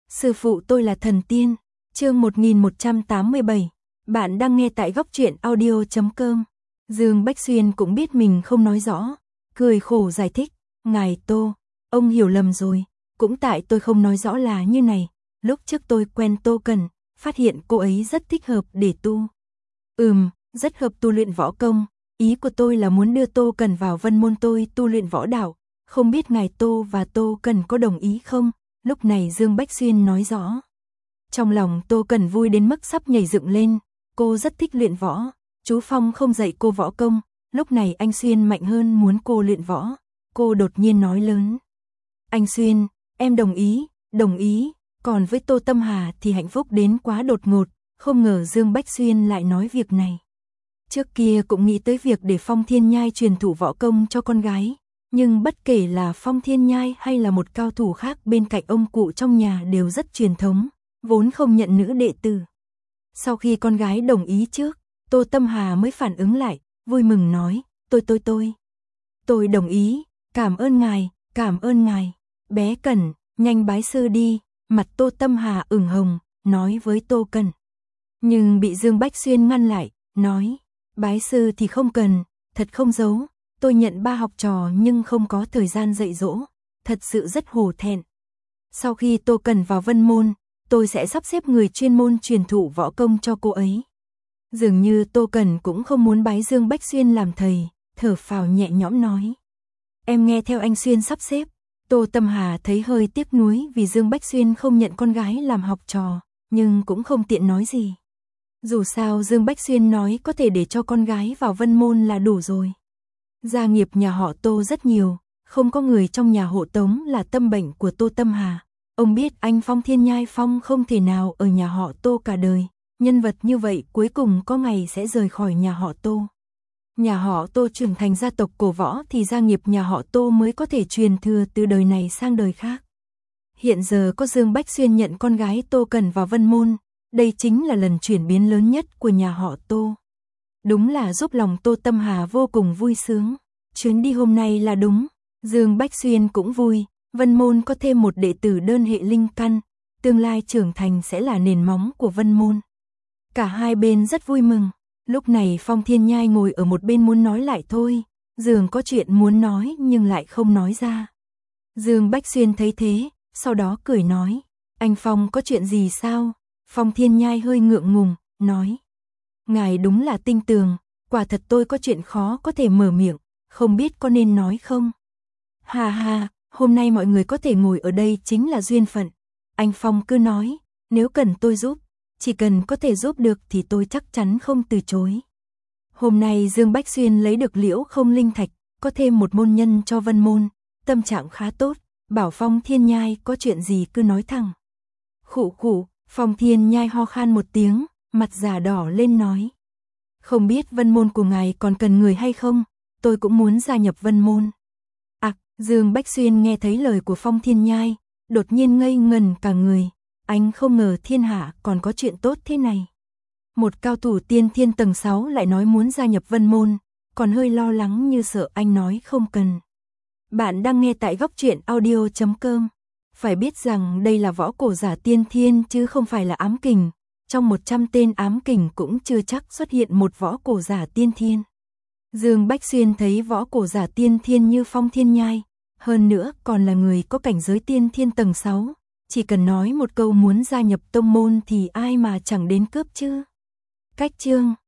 Sư phụ tôi là thần tiên. Chương 1187. Bạn đang nghe tại góc truyện audio.com. Dương Bách Xuyên cũng biết mình không nói rõ, cười khổ giải thích, "Ngài Tô, ông hiểu lầm rồi, cũng tại tôi không nói rõ là như này, lúc trước tôi quen Tô Cần, phát hiện cô ấy rất thích hợp để tu. Rất hợp tu luyện võ công, ý của tôi là muốn đưa Tô Cần vào Vân môn tôi tu luyện võ đạo, không biết ngài Tô và Tô Cần có đồng ý không?" Lúc này Dương Bách Xuyên nói rõ. Trong lòng Tô Cần vui đến mức sắp nhảy dựng lên, cô rất thích luyện võ, chú Phong không dạy cô võ công, lúc này anh Xuyên mạnh hơn muốn cô luyện võ, cô đột nhiên nói lớn. "Anh Xuyên, em đồng ý, còn với Tô Tâm Hà thì hạnh phúc đến quá đột ngột." Không ngờ Dương Bách Xuyên lại nói việc này. Trước kia cũng nghĩ tới việc để Phong Thiên Nhai truyền thụ võ công cho con gái, nhưng bất kể là Phong Thiên Nhai hay là một cao thủ khác bên cạnh ông cụ trong nhà đều rất truyền thống, vốn không nhận nữ đệ tử. Sau khi con gái đồng ý trước, Tô Tâm Hà mới phản ứng lại, vui mừng nói, tôi đồng ý, cảm ơn ngài, bé Cẩn, nhanh bái sư đi." Mặt Tô Tâm Hà ửng hồng, nói với Tô Cần. Nhưng bị Dương Bách Xuyên ngăn lại, nói, "Bái sư thì không cần, thật không giấu, tôi nhận 3 học trò nhưng không có thời gian dạy dỗ, thật sự rất hổ thẹn. Sau khi Tô Cần vào Vân môn, tôi sẽ sắp xếp người chuyên môn truyền thụ võ công cho cô ấy." Dường như Tô Cần cũng không muốn bái Dương Bách Xuyên làm thầy, thở phào nhẹ nhõm nói, "Em nghe theo anh Xuyên sắp xếp." Tô Tâm Hà thấy hơi tiếc nuối vì Dương Bách Xuyên không nhận con gái làm học trò, nhưng cũng không tiện nói gì. Dù sao Dương Bách Xuyên nói có thể để cho con gái vào Vân môn là đủ rồi. Gia nghiệp nhà họ Tô rất nhiều, không có người trong nhà hộ tống là tâm bệnh của Tô Tâm Hà. Ông biết anh Phong Thiên Nhai Phong không thể nào ở nhà họ Tô cả đời, nhân vật như vậy cuối cùng có ngày sẽ rời khỏi nhà họ Tô. Nhà họ Tô trưởng thành gia tộc cổ võ thì gia nghiệp nhà họ Tô mới có thể truyền thừa từ đời này sang đời khác. Hiện giờ có Dương Bách Xuyên nhận con gái Tô Cần vào Vân môn, đây chính là lần chuyển biến lớn nhất của nhà họ Tô. Đúng là giúp lòng Tô Tâm Hà vô cùng vui sướng. Chuyến đi hôm nay là đúng, Dương Bách Xuyên cũng vui, Vân môn có thêm một đệ tử đơn hệ linh căn, tương lai trưởng thành sẽ là nền móng của Vân môn. Cả hai bên rất vui mừng. Lúc này Phong Thiên Nhai ngồi ở một bên muốn nói lại thôi, dường có chuyện muốn nói nhưng lại không nói ra. Dương Bách Xuyên thấy thế, sau đó cười nói, "Anh Phong có chuyện gì sao?" Phong Thiên Nhai hơi ngượng ngùng, nói, "Ngài đúng là tinh tường, quả thật tôi có chuyện khó có thể mở miệng, không biết có nên nói không?" "Hà hà, hôm nay mọi người có thể ngồi ở đây chính là duyên phận. Anh Phong cứ nói, nếu cần tôi giúp, chỉ cần có thể giúp được thì tôi chắc chắn không từ chối." Hôm nay Dương Bách Xuyên lấy được Liễu Không Linh Thạch, có thêm một môn nhân cho Vân môn, tâm trạng khá tốt, bảo Phong Thiên Nhai có chuyện gì cứ nói thẳng. Khụ khụ, Phong Thiên Nhai ho khan một tiếng, mặt già đỏ lên nói, "Không biết Vân môn của ngài còn cần người hay không, tôi cũng muốn gia nhập Vân môn." Dương Bách Xuyên nghe thấy lời của Phong Thiên Nhai, đột nhiên ngây ngần cả người, anh không ngờ thiên hạ còn có chuyện tốt thế này. Một cao thủ tiên thiên tầng 6 lại nói muốn gia nhập Vân môn, còn hơi lo lắng như sợ anh nói không cần. Bạn đang nghe tại góc truyện audio.com. Phải biết rằng đây là võ cổ giả tiên thiên chứ không phải là ám kình, trong 100 tên ám kình cũng chưa chắc xuất hiện một võ cổ giả tiên thiên. Dương Bách Xuyên thấy võ cổ giả tiên thiên như Phong Thiên Nhai, hơn nữa còn là người có cảnh giới tiên thiên tầng 6, chỉ cần nói một câu muốn gia nhập tông môn thì ai mà chẳng đến cướp chứ. Cách chương